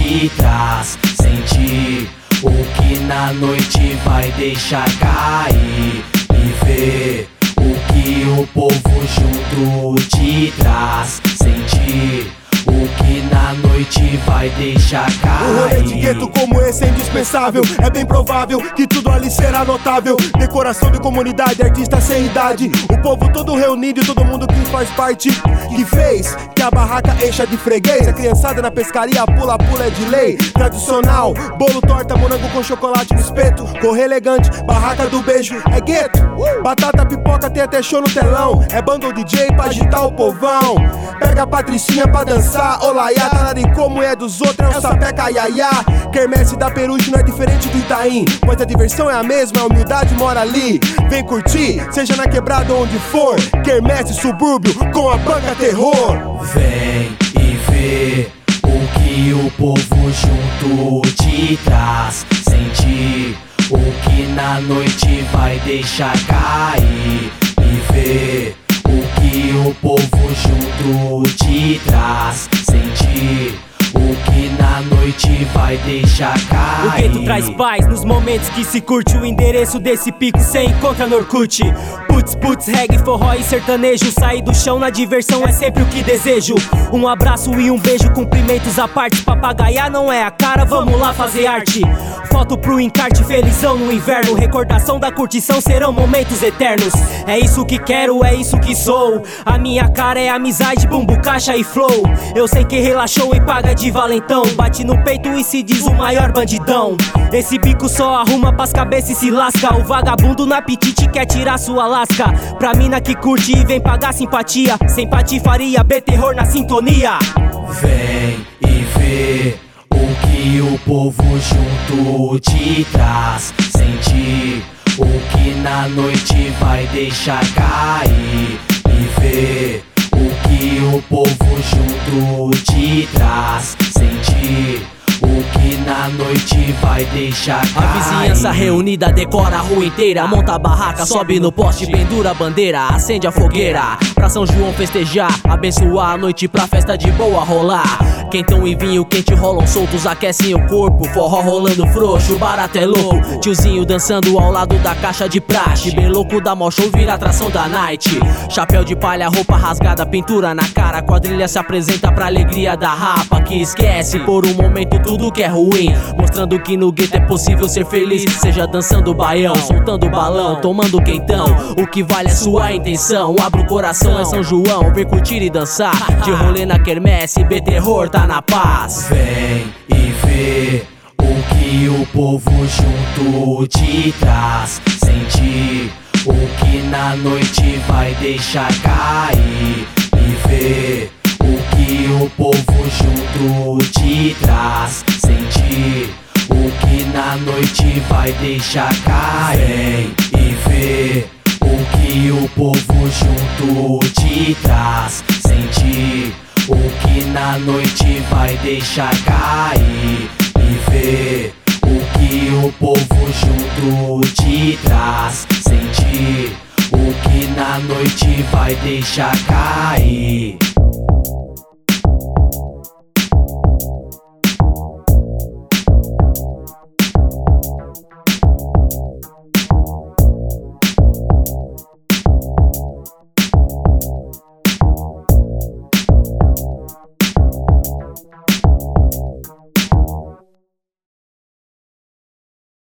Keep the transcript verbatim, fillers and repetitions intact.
de trás. Sentir o que na noite vai deixar cair e ver o que o povo junto de trás. Sentir o que na noite vai deixar cair. Um rolê de gueto como esse é indispensável. É bem provável que tudo ali será notável. Decoração de comunidade, artista sem idade. O povo todo reunido e todo mundo que faz parte. Que fez que a barraca encha de freguês. A criançada na pescaria pula, pula é de lei. Tradicional, bolo, torta, morango com chocolate no espeto. Correr elegante, barraca do beijo é gueto. Batata, pipoca, tem até show no telão. É bando D J pra agitar o povão. Pega a patricinha pra dançar, olaiá. Talaricô, mulher dos outros, é o sapeca, iaiá. Quermesse da Peruche não é diferente do Itaim, pois a diversão é a mesma, a humildade mora ali. Vem curtir, seja na quebrada ou onde for. Quermesse, subúrbio, com a banca terror. Vem e vê o que o povo junto te traz. Sentir o que na noite vai deixar cair e vê o que o povo junto te traz. Sentir o que na noite vai deixar cair. O gueto traz paz nos momentos que se curte. O endereço desse pico cê encontra no Orkut. Putz, putz, reggae, forró e sertanejo. Sair do chão na diversão é sempre o que desejo. Um abraço e um beijo, cumprimentos à parte. Papagaiar não é a cara, vamos lá fazer arte. Foto pro encarte, felizão no inverno. Recordação da curtição, serão momentos eternos. É isso que quero, é isso que sou. A minha cara é amizade, bumbo, caixa e flow. Eu sei que relaxou e paga de valentão. Bate no peito e se diz o maior bandidão. Esse bico só arruma pras cabeças e se lasca. O vagabundo no apetite quer tirar sua lasca. Pra mina que curte e vem pagar simpatia. Sem patifaria, B-terror na sintonia. Vem e vê o que o povo junto te traz. Sentir o que na noite vai deixar cair e vê o que o povo junto te traz. Sentir o que na noite vai deixar cair. A vizinhança reunida decora a rua inteira. Monta a barraca, sobe no poste, pendura a bandeira, acende a fogueira pra São João festejar, abençoar a noite pra festa de boa rolar. Quentão e vinho quente rolam soltos, aquecem o corpo. Forró rolando frouxo, barato é louco. Tiozinho dançando ao lado da caixa de praxe. Bem louco da mó show, vira atração da night. Chapéu de palha, roupa rasgada, pintura na cara. Quadrilha se apresenta pra alegria da rapa, que esquece por um momento tudo que é ruim, mostrando que no gueto é possível ser feliz. Seja dançando baião, soltando balão, tomando quentão. O que vale é sua intenção. Abra o coração, é São João, vem curtir e dançar. De rolê na quermesse, B-terror tá na paz. Vem e vê o que o povo junto te traz. Sentir o que na noite vai deixar cair e vê o que o povo junto te traz. Sentir o que na noite vai deixar cair e vê o que o povo junto te traz. Sentir o que na noite vai deixar cair e vê o que o povo junto te traz. Sentir o que na noite vai deixar cair.